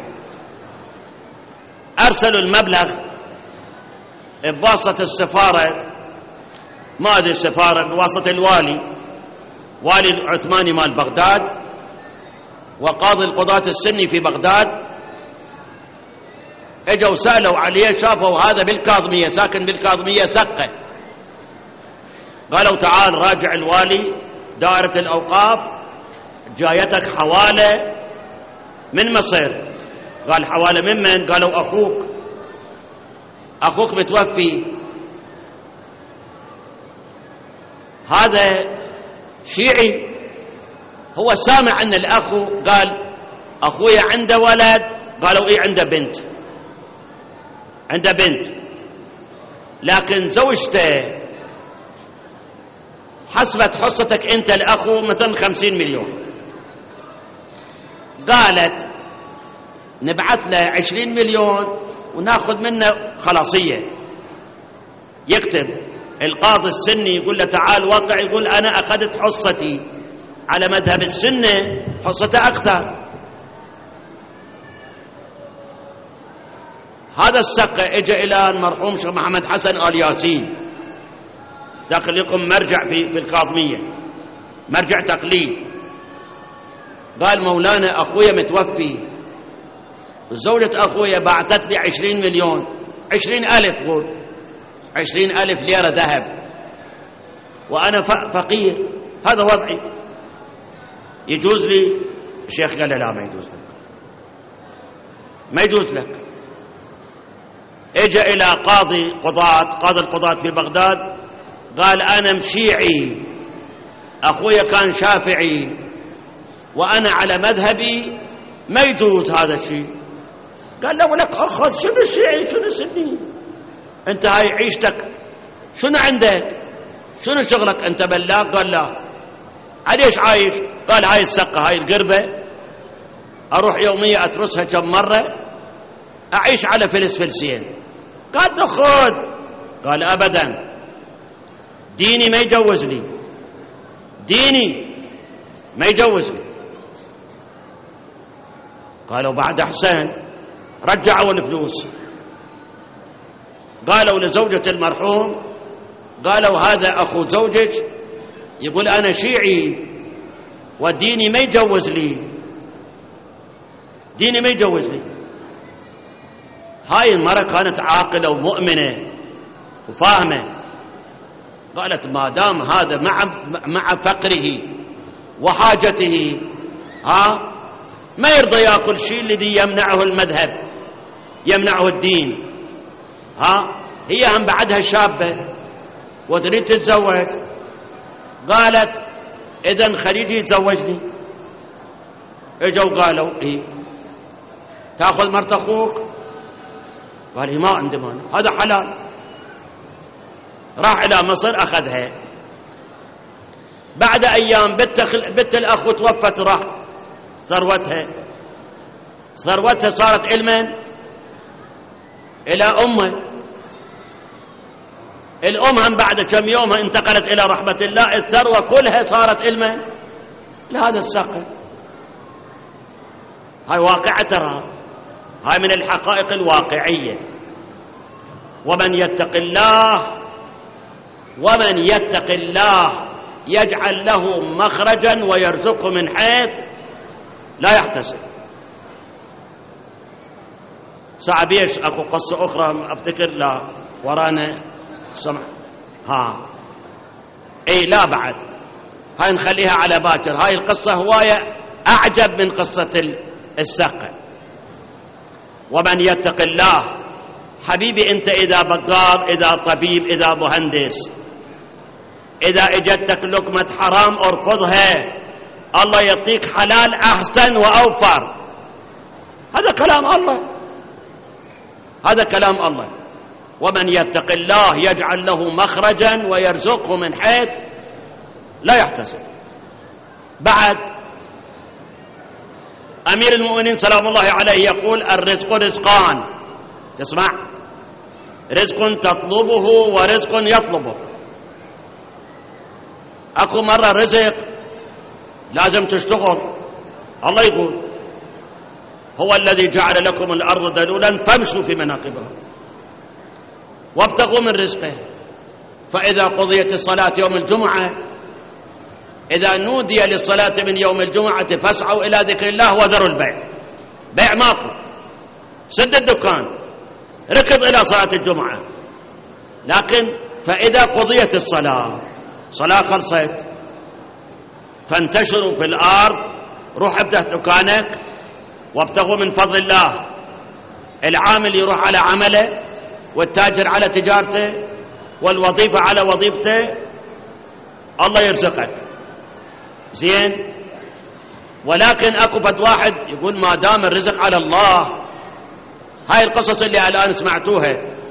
أرسلوا المبلغ بواسطة السفارة، ما أدري السفارة، بواسطة والي العثماني مال بغداد وقاضي القضاة السني في بغداد. اجوا سألوا عليه، شافوا هذا بالكاظمية، ساكن بالكاظمية سقة. قالوا تعال راجع الوالي دائرة الأوقاف، جايتك حوالة من مصر. قال حوالة من؟ قالوا أخوك متوفي. هذا شيعي، هو سامع أن الأخو قال أخويا عنده ولد، قالوا إيه عنده بنت، لكن زوجته حسبت حصتك أنت الأخو مثلا 50 مليون، قالت نبعث له 20 مليون وناخذ منه خلاصية. يكتب القاضي السني يقول له تعال وقع، يقول أنا أخذت حصتي على مذهب السنة، حصته أكثر. هذا السقة اجى إلى المرحوم شيخ محمد حسن آل ياسين، داخل لكم مرجع في الكاظمية، مرجع تقليد. قال مولانا أخويا متوفي، زوجة أخويا بعثت لي 20 مليون، 20,000، قول 20,000 ليرة ذهب، وأنا فقير، هذا وضعي، يجوز لي؟ الشيخ قال لا ما يجوز لك، ما يجوز لك. اجى إلى قاضي القضاة في بغداد، قال أنا مشيعي، أخويا كان شافعي، وأنا على مذهبي ما يجوز هذا الشيء. قال له ولك أخذ، شنو الشيعي شنو سني؟ أنت هاي عيشتك، شنو عندك؟ شنو شغلك أنت بلاق؟ قال لا. عليش عايش؟ قال هاي السقة، هاي القربة أروح يومية أترسها كم مرة، أعيش على فلسين. قال تأخذ؟ قال أبدا، ديني ما يجوز لي، ديني ما يجوز لي. قالوا بعد أحسن، رجعوا الفلوس. قالوا لزوجة المرحوم، قالوا هذا أخو زوجك يقول أنا شيعي وديني ما يجوز لي، ديني ما يجوز لي. هاي المرأة كانت عاقلة ومؤمنة وفاهمة، قالت ما دام هذا مع فقره وحاجته ما يرضى يأكل شيء الذي يمنعه المذهب، يمنعه الدين. هي هم بعدها شابة وتريد تتزوج، قالت إذن خليجي يتزوجني. اجوا قالوا إيه تأخذ مرت أخوك؟ قال إيه ما عندي مانع، هذا حلال. راح إلى مصر أخذها. بعد أيام بنت الأخ توفت، راح ثروتها صارت علما إلى أمه. الأم هم بعد كم يوم انتقلت إلى رحمة الله، الثروة كلها صارت علما لهذا السقة. هاي واقعة، ترى هاي من الحقائق الواقعية. ومن يتق الله يجعل له مخرجا ويرزقه من حيث لا يحتسب. صعبيش اكو قصة اخرى افتكر، لا ورانا سمع اي لا بعد، هاي نخليها على باكر. هاي القصة هواية اعجب من قصة السقة. ومن يتق الله، حبيبي انت اذا بقار، اذا طبيب، اذا مهندس، اذا اجتك لقمة حرام ارفضها، الله يعطيك حلال احسن واوفر. هذا كلام الله. هذا كلام الله. ومن يتق الله يجعل له مخرجا ويرزقه من حيث لا يحتسب. بعد أمير المؤمنين سلام الله عليه يقول الرزق رزقان. تسمع؟ رزق تطلبه ورزق يطلبه. أكو مرة رزق لازم تشتغل. الله يقول هو الذي جعل لكم الأرض ذلولا فامشوا في مناقبها وابتغوا من رزقه. فإذا قضيت الصلاة يوم الجمعة، إذا نودي للصلاة من يوم الجمعة فاسعوا إلى ذكر الله وذروا البيع. بيع ماكو، سد الدكان، ركض إلى صلاة الجمعة. لكن فإذا قضيت الصلاة، صلاة خلصت، فانتشروا في الأرض، روح افتح دكانك وابتغوا من فضل الله. العامل يروح على عمله، والتاجر على تجارته، والوظيفة على وظيفته. الله يرزقك زين. ولكن اكو فد واحد يقول ما دام الرزق على الله. هاي القصص اللي الآن سمعتوها،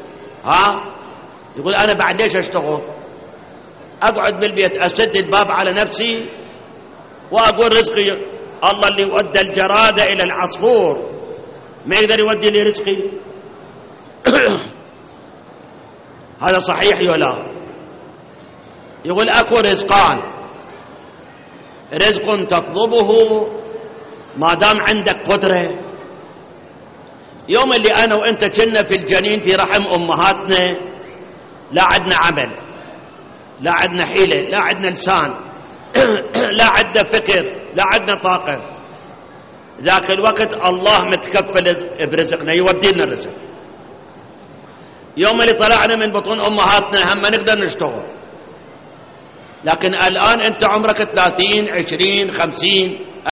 يقول أنا بعد ليش أشتغل؟ أقعد بالبيت أسد الباب على نفسي وأقول رزقي الله اللي يودى الجرادة إلى العصفور ما يقدر يودي لي رزقي. هذا صحيح ولا؟ يقول أكو رزقان، رزق تطلبه ما دام عندك قدرة. يوم اللي أنا وأنت كنا في الجنين في رحم أمهاتنا لا عدنا عمل، لا عدنا حيلة، لا عدنا لسان، لا عدنا فكر، لا عدنا طاقة. ذاك الوقت الله متكفل برزقنا، يودي لنا الرزق. يوم اللي طلعنا من بطون أمهاتنا هم ما نقدر نشتغل. لكن الآن أنت عمرك 30 20 50